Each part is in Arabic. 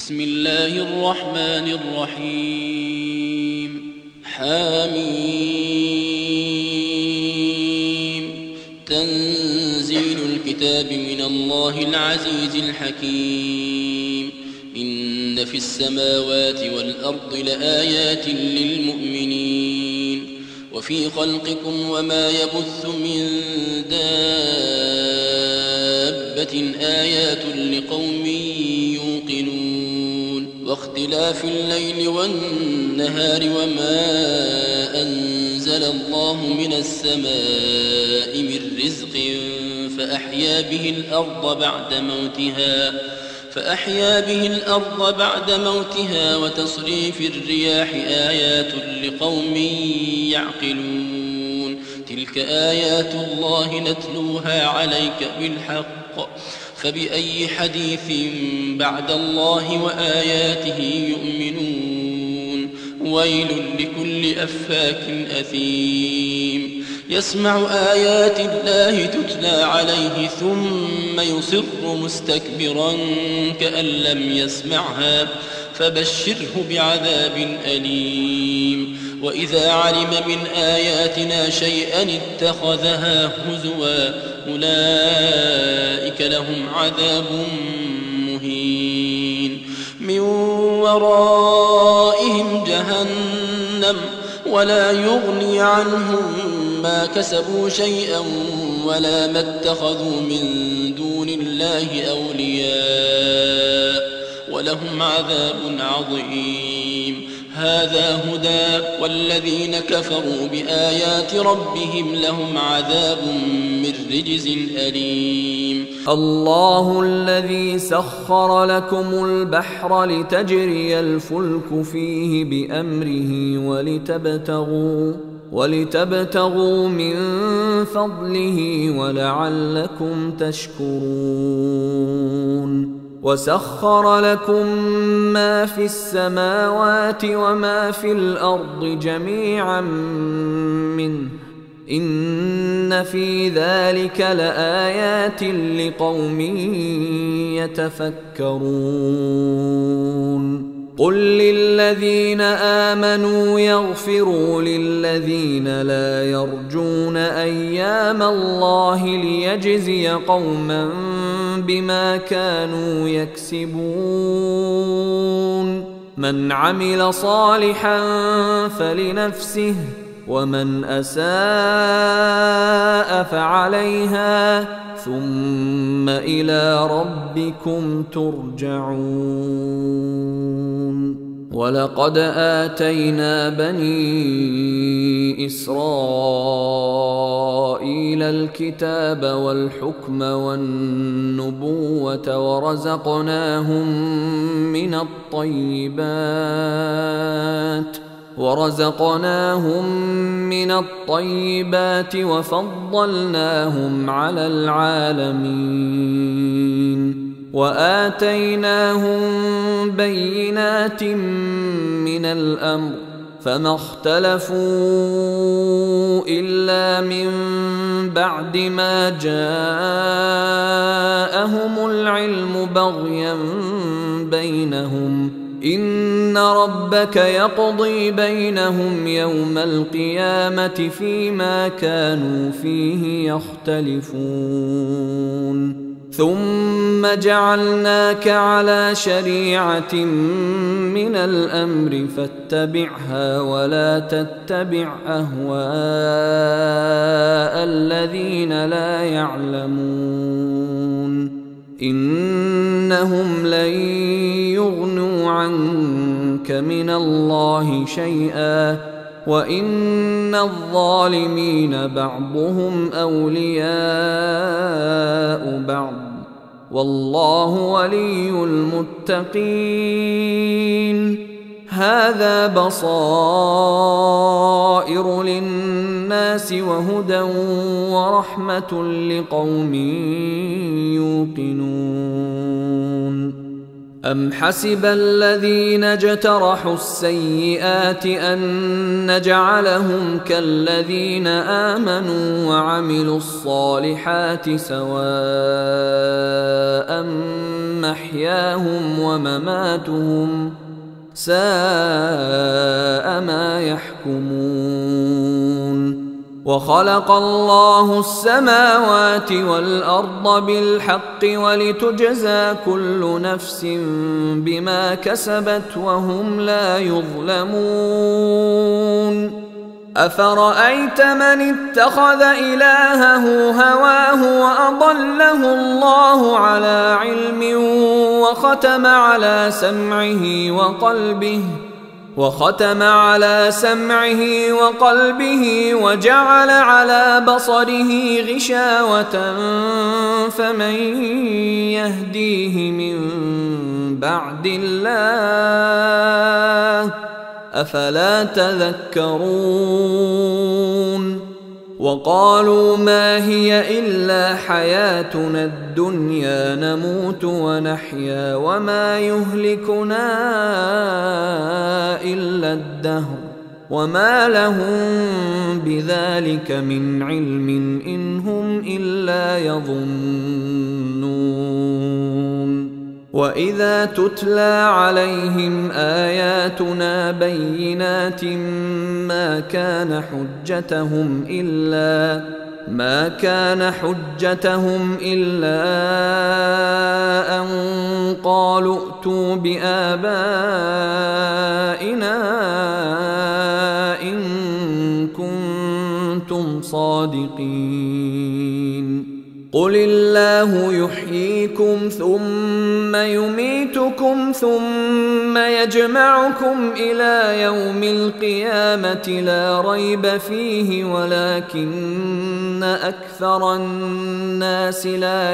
بسم الله الرحمن الرحيم حميم تنزيل الكتاب من الله العزيز الحكيم إن في السماوات والأرض لآيات للمؤمنين وفي خلقكم وما يبث من دابة آيات لقوم يوقنون واختلاف الليل والنهار وما أنزل الله من السماء من رزق فأحيا به الأرض بعد موتها وتصريف الرياح آيات لقوم يعقلون تلك آيات الله نتلوها عليك بالحق فبأي حديث بعد الله وآياته يؤمنون ويل لكل أفاك أثيم يسمع آيات الله تتلى عليه ثم يصر مستكبرا كأن لم يسمعها فبشره بعذاب أليم وإذا علم من آياتنا شيئا اتخذها هزوا أولئك لهم عذاب مهين من ورائهم جهنم ولا يغني عنهم ما كسبوا شيئا ولا ما اتخذوا من دون الله أولياء ولهم عذاب عظيم هذا هدى والذين كفروا بآيات ربهم لهم عذاب من رجز أليم الله الذي سخر لكم البحر لتجري الفلك فيه بأمره ولتبتغوا من فضله ولعلكم تشكرون وسخر لكم ما في السماوات وما في الأرض جميعا منه إن في ذلك لآيات لقوم يتفكرون قل للذين آمنوا يغفروا للذين لا يرجون أيام الله ليجزي قوما بما كانوا يكسبون من عمل صالحا فلنفسه ومن أساء فعليها ثم إلى ربكم ترجعون ولقد آتينا بني إسرائيل الكتاب والحكم والنبوة ورزقناهم من الطيبات وفضلناهم على العالمين وآتيناهم بينات من الأمر فما اختلفوا إلا من بعد ما جاءهم العلم بغيا بينهم إن ربك يقضي بينهم يوم القيامة فيما كانوا فيه يختلفون ثم جعلناك على شريعة من الأمر فاتبعها ولا تتبع أهواء الذين لا يعلمون إنهم لن يغنوا عنك من الله شيئا وإن الظالمين بعضهم أولياء بعض والله ولي المتقين هذا بصائر للناس وهدى ورحمة لقوم يوقنون أم حسب الذين اجترحوا السيئات أن نجعلهم كالذين آمنوا وعملوا الصالحات سواء محياهم ومماتهم ساء ما يحكمون. وخلق الله السماوات والأرض بالحق ولتجزى كل نفس بما كسبت وهم لا يظلمون. أفرأيت من اتخذ إلهه هواه وأضله الله على علم وختم على سمعه وقلبه وجعل على بصره غشاوة فمن يهديه من بعد الله أفلا تذكرون. وقالوا ما هي إلا حياتنا الدنيا نموت ونحيا وما يهلكنا إلا الدهر وما لهم بذلك من علم إن هم إلا يظنون. وإذا تتلى عليهم آياتنا بينات ما كان حجتهم إلا أن قالوا ائتوا بآبائنا إن كنتم صادقين. قل الله يحييكم ثم يميتكم ثم يجمعكم إلى يوم القيامة لا ريب فيه ولكن أكثر الناس لا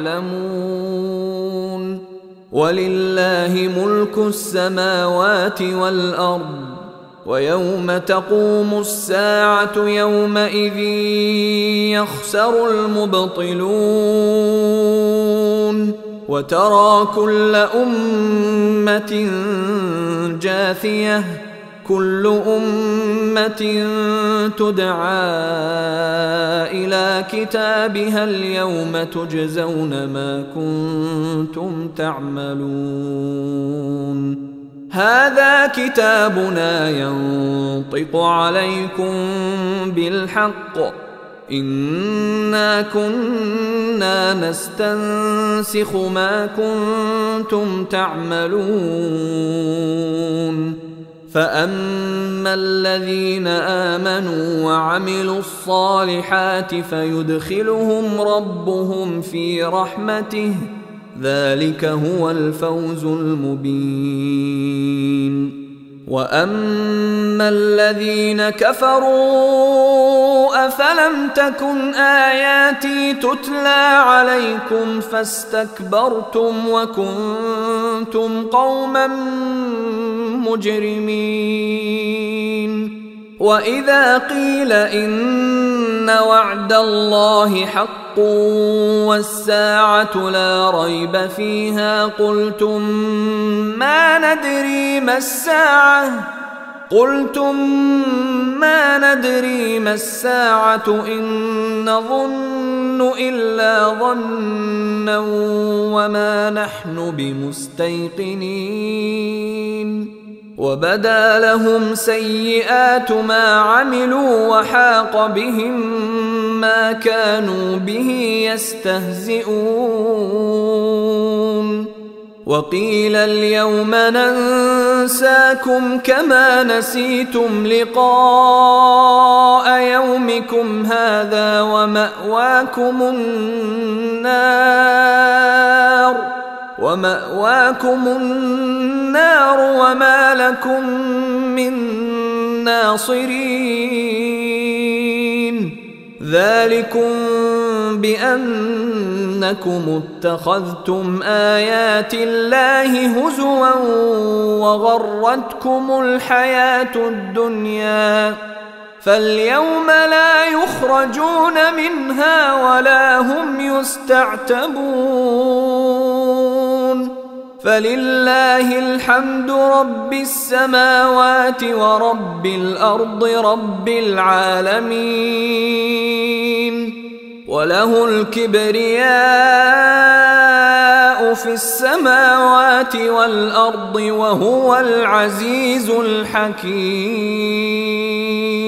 يعلمون. ولله ملك السماوات والأرض ويوم تقوم الساعة يومئذ يخسر المبطلون. وترى كل أمة جاثية كل أمة تدعى إلى كتابها اليوم تجزون ما كنتم تعملون. هذا كتابنا ينطق عليكم بالحق إنا كنا نستنسخ ما كنتم تعملون. فأما الذين آمنوا وعملوا الصالحات فيدخلهم ربهم في رحمته ذلك هو الفوز المبين. وأما الذين كفروا أفلم تكن آياتي تتلى عليكم فاستكبرتم وكنتم قوما مجرمين. وإذا قيل إن وعد الله حق والساعة لا ريب فيها قلتم ما ندري ما الساعة إن نظن إلا ظنا وما نحن بمستيقنين. وبدا لهم سيئات ما عملوا وحاق بهم ما كانوا به يستهزئون. وقيل اليوم ننساكم كما نسيتم لقاء يومكم هذا ومأواكم النار وما لكم من ناصرين. ذلكم بأنكم اتخذتم آيات الله هزوا وغرتكم الحياة الدنيا فاليوم لا يخرجون منها ولا هم يستعتبون. فلله الحمد رب السماوات ورب الأرض رب العالمين. وله الكبرياء في السماوات والأرض وهو العزيز الحكيم.